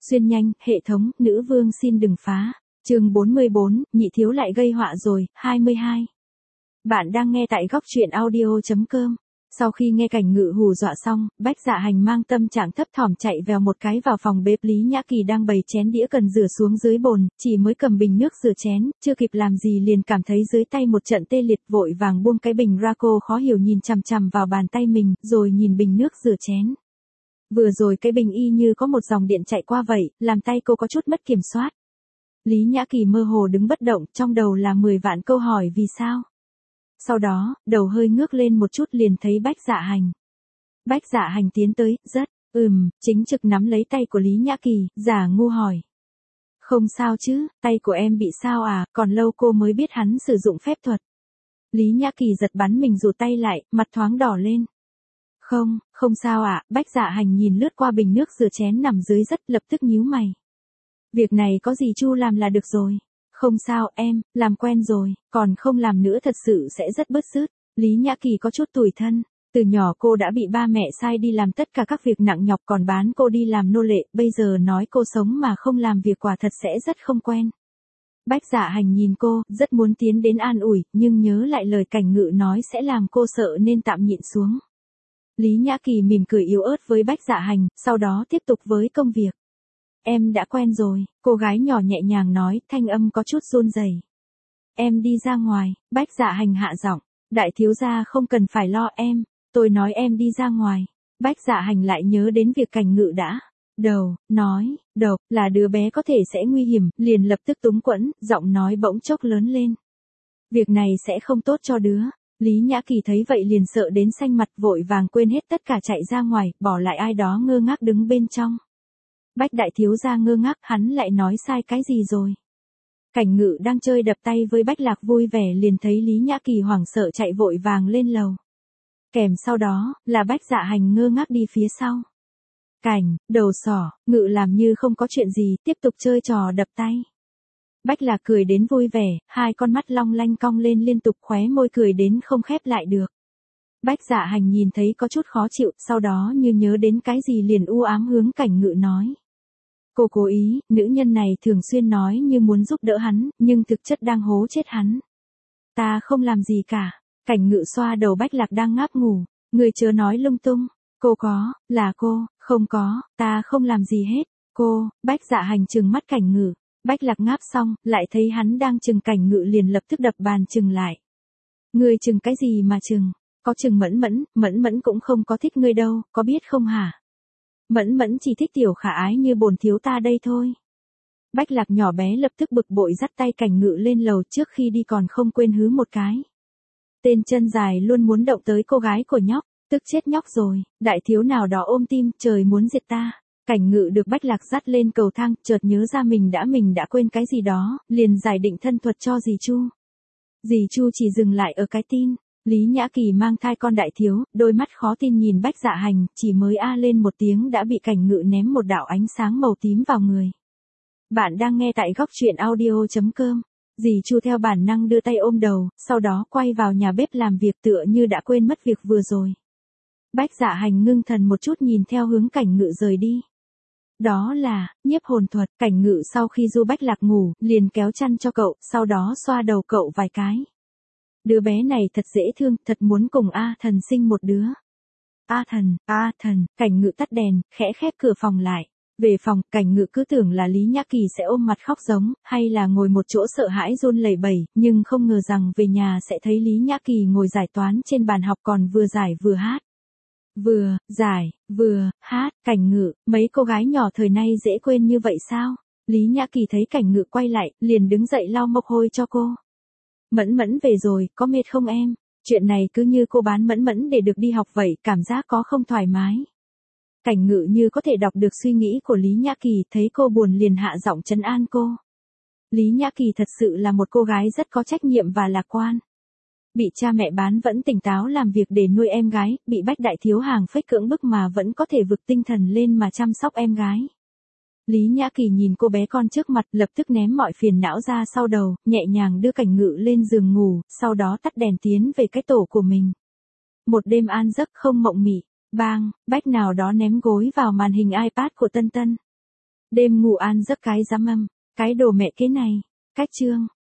Xuyên nhanh, hệ thống, nữ vương xin đừng phá. Chương 44, nhị thiếu lại gây họa rồi, 22. Bạn đang nghe tại góc truyện audio.com. Sau khi nghe Cảnh Ngự hù dọa xong, Bách Dạ Hành mang tâm trạng thấp thỏm chạy vèo một cái vào phòng bếp. Lý Nhã Kỳ đang bày chén đĩa cần rửa xuống dưới bồn, chỉ mới cầm bình nước rửa chén, chưa kịp làm gì liền cảm thấy dưới tay một trận tê liệt, vội vàng buông cái bình ra. Cô khó hiểu nhìn chằm chằm vào bàn tay mình, rồi nhìn bình nước rửa chén. Vừa rồi cái bình y như có một dòng điện chạy qua vậy, làm tay cô có chút mất kiểm soát. Lý Nhã Kỳ mơ hồ đứng bất động, trong đầu là 10 vạn câu hỏi vì sao. Sau đó, đầu hơi ngước lên một chút liền thấy Bách Dạ Hành. Bách Dạ Hành tiến tới, chính trực nắm lấy tay của Lý Nhã Kỳ, giả ngu hỏi. Không sao chứ, tay của em bị sao à, còn lâu cô mới biết hắn sử dụng phép thuật. Lý Nhã Kỳ giật bắn mình rụt tay lại, mặt thoáng đỏ lên. Không sao ạ, Bách Dạ Hành nhìn lướt qua bình nước rửa chén nằm dưới đất lập tức nhíu mày. Việc này có gì Chu làm là được rồi. Không sao em, làm quen rồi, còn không làm nữa thật sự sẽ rất bứt rứt. Lý Nhã Kỳ có chút tủi thân, từ nhỏ cô đã bị ba mẹ sai đi làm tất cả các việc nặng nhọc còn bán cô đi làm nô lệ, bây giờ nói cô sống mà không làm việc quả thật sẽ rất không quen. Bách Dạ Hành nhìn cô, rất muốn tiến đến an ủi, nhưng nhớ lại lời Cảnh Ngự nói sẽ làm cô sợ nên tạm nhịn xuống. Lý Nhã Kỳ mỉm cười yếu ớt với Bách Dạ Hành, sau đó tiếp tục với công việc. Em đã quen rồi, cô gái nhỏ nhẹ nhàng nói, thanh âm có chút run rẩy. Em đi ra ngoài, Bách Dạ Hành hạ giọng, đại thiếu gia không cần phải lo em, tôi nói em đi ra ngoài. Bách Dạ Hành lại nhớ đến việc Cảnh Ngự đã nói, là đứa bé có thể sẽ nguy hiểm, liền lập tức túng quẫn, giọng nói bỗng chốc lớn lên. Việc này sẽ không tốt cho đứa. Lý Nhã Kỳ thấy vậy liền sợ đến xanh mặt, vội vàng quên hết tất cả chạy ra ngoài, bỏ lại ai đó ngơ ngác đứng bên trong. Bách đại thiếu gia ngơ ngác, hắn lại nói sai cái gì rồi? Cảnh Ngự đang chơi đập tay với Bách Lạc vui vẻ liền thấy Lý Nhã Kỳ hoảng sợ chạy vội vàng lên lầu. Kèm sau đó, là Bách Dạ Hành ngơ ngác đi phía sau. Cảnh, đầu sỏ, Ngự làm như không có chuyện gì, tiếp tục chơi trò đập tay. Bách Lạc cười đến vui vẻ, hai con mắt long lanh cong lên liên tục, khóe môi cười đến không khép lại được. Bách Dạ Hành nhìn thấy có chút khó chịu, sau đó như nhớ đến cái gì liền u ám hướng Cảnh Ngự nói. Cô cố ý, nữ nhân này thường xuyên nói như muốn giúp đỡ hắn, nhưng thực chất đang hố chết hắn. Ta không làm gì cả. Cảnh Ngự xoa đầu Bách Lạc đang ngáp ngủ. Người chớ nói lung tung. Cô có, là cô, không có, ta không làm gì hết. Cô, Bách Dạ Hành trừng mắt Cảnh Ngự. Bách Lạc ngáp xong, lại thấy hắn đang trừng Cảnh Ngự liền lập tức đập bàn trừng lại. Ngươi trừng cái gì mà trừng? Có trừng Mẫn Mẫn cũng không có thích ngươi đâu, có biết không hả? Mẫn Mẫn chỉ thích tiểu khả ái như bồn thiếu ta đây thôi. Bách Lạc nhỏ bé lập tức bực bội dắt tay Cảnh Ngự lên lầu, trước khi đi còn không quên hứ một cái. Tên chân dài luôn muốn động tới cô gái của nhóc, tức chết nhóc rồi, đại thiếu nào đó ôm tim, trời muốn diệt ta. Cảnh Ngự được Bách Lạc dắt lên cầu thang, chợt nhớ ra mình đã quên cái gì đó, liền giải định thân thuật cho dì Chu. Dì Chu chỉ dừng lại ở cái tin. Lý Nhã Kỳ mang thai con đại thiếu, đôi mắt khó tin nhìn Bách Dạ Hành, chỉ mới a lên một tiếng đã bị Cảnh Ngự ném một đạo ánh sáng màu tím vào người. Bạn đang nghe tại góc truyện audio.com. Dì Chu theo bản năng đưa tay ôm đầu, sau đó quay vào nhà bếp làm việc tựa như đã quên mất việc vừa rồi. Bách Dạ Hành ngưng thần một chút nhìn theo hướng Cảnh Ngự rời đi. Đó là, nhiếp hồn thuật. Cảnh Ngự sau khi du Bách Lạc ngủ, liền kéo chăn cho cậu, sau đó xoa đầu cậu vài cái. Đứa bé này thật dễ thương, thật muốn cùng A Thần sinh một đứa. A Thần, Cảnh Ngự tắt đèn, khẽ khép cửa phòng lại. Về phòng, Cảnh Ngự cứ tưởng là Lý Nhã Kỳ sẽ ôm mặt khóc giống, hay là ngồi một chỗ sợ hãi run lẩy bẩy, nhưng không ngờ rằng về nhà sẽ thấy Lý Nhã Kỳ ngồi giải toán trên bàn học còn vừa giải vừa hát. Vừa giải, vừa hát, Cảnh Ngự, mấy cô gái nhỏ thời nay dễ quên như vậy sao? Lý Nhã Kỳ thấy Cảnh Ngự quay lại, liền đứng dậy lau mồ hôi cho cô. Mẫn Mẫn về rồi, có mệt không em? Chuyện này cứ như cô bán Mẫn Mẫn để được đi học vậy, cảm giác có không thoải mái. Cảnh Ngự như có thể đọc được suy nghĩ của Lý Nhã Kỳ, thấy cô buồn liền hạ giọng trấn an cô. Lý Nhã Kỳ thật sự là một cô gái rất có trách nhiệm và lạc quan. Bị cha mẹ bán vẫn tỉnh táo làm việc để nuôi em gái, bị Bách đại thiếu hàng phách cưỡng bức mà vẫn có thể vực tinh thần lên mà chăm sóc em gái. Lý Nhã Kỳ nhìn cô bé con trước mặt, lập tức ném mọi phiền não ra sau đầu, nhẹ nhàng đưa Cảnh Ngự lên giường ngủ, sau đó tắt đèn tiến về cái tổ của mình. Một đêm an giấc không mộng mị. Bang, Bách nào đó ném gối vào màn hình iPad của Tân Tân. Đêm ngủ an giấc cái dám âm, cái đồ mẹ kế này. Cách chương.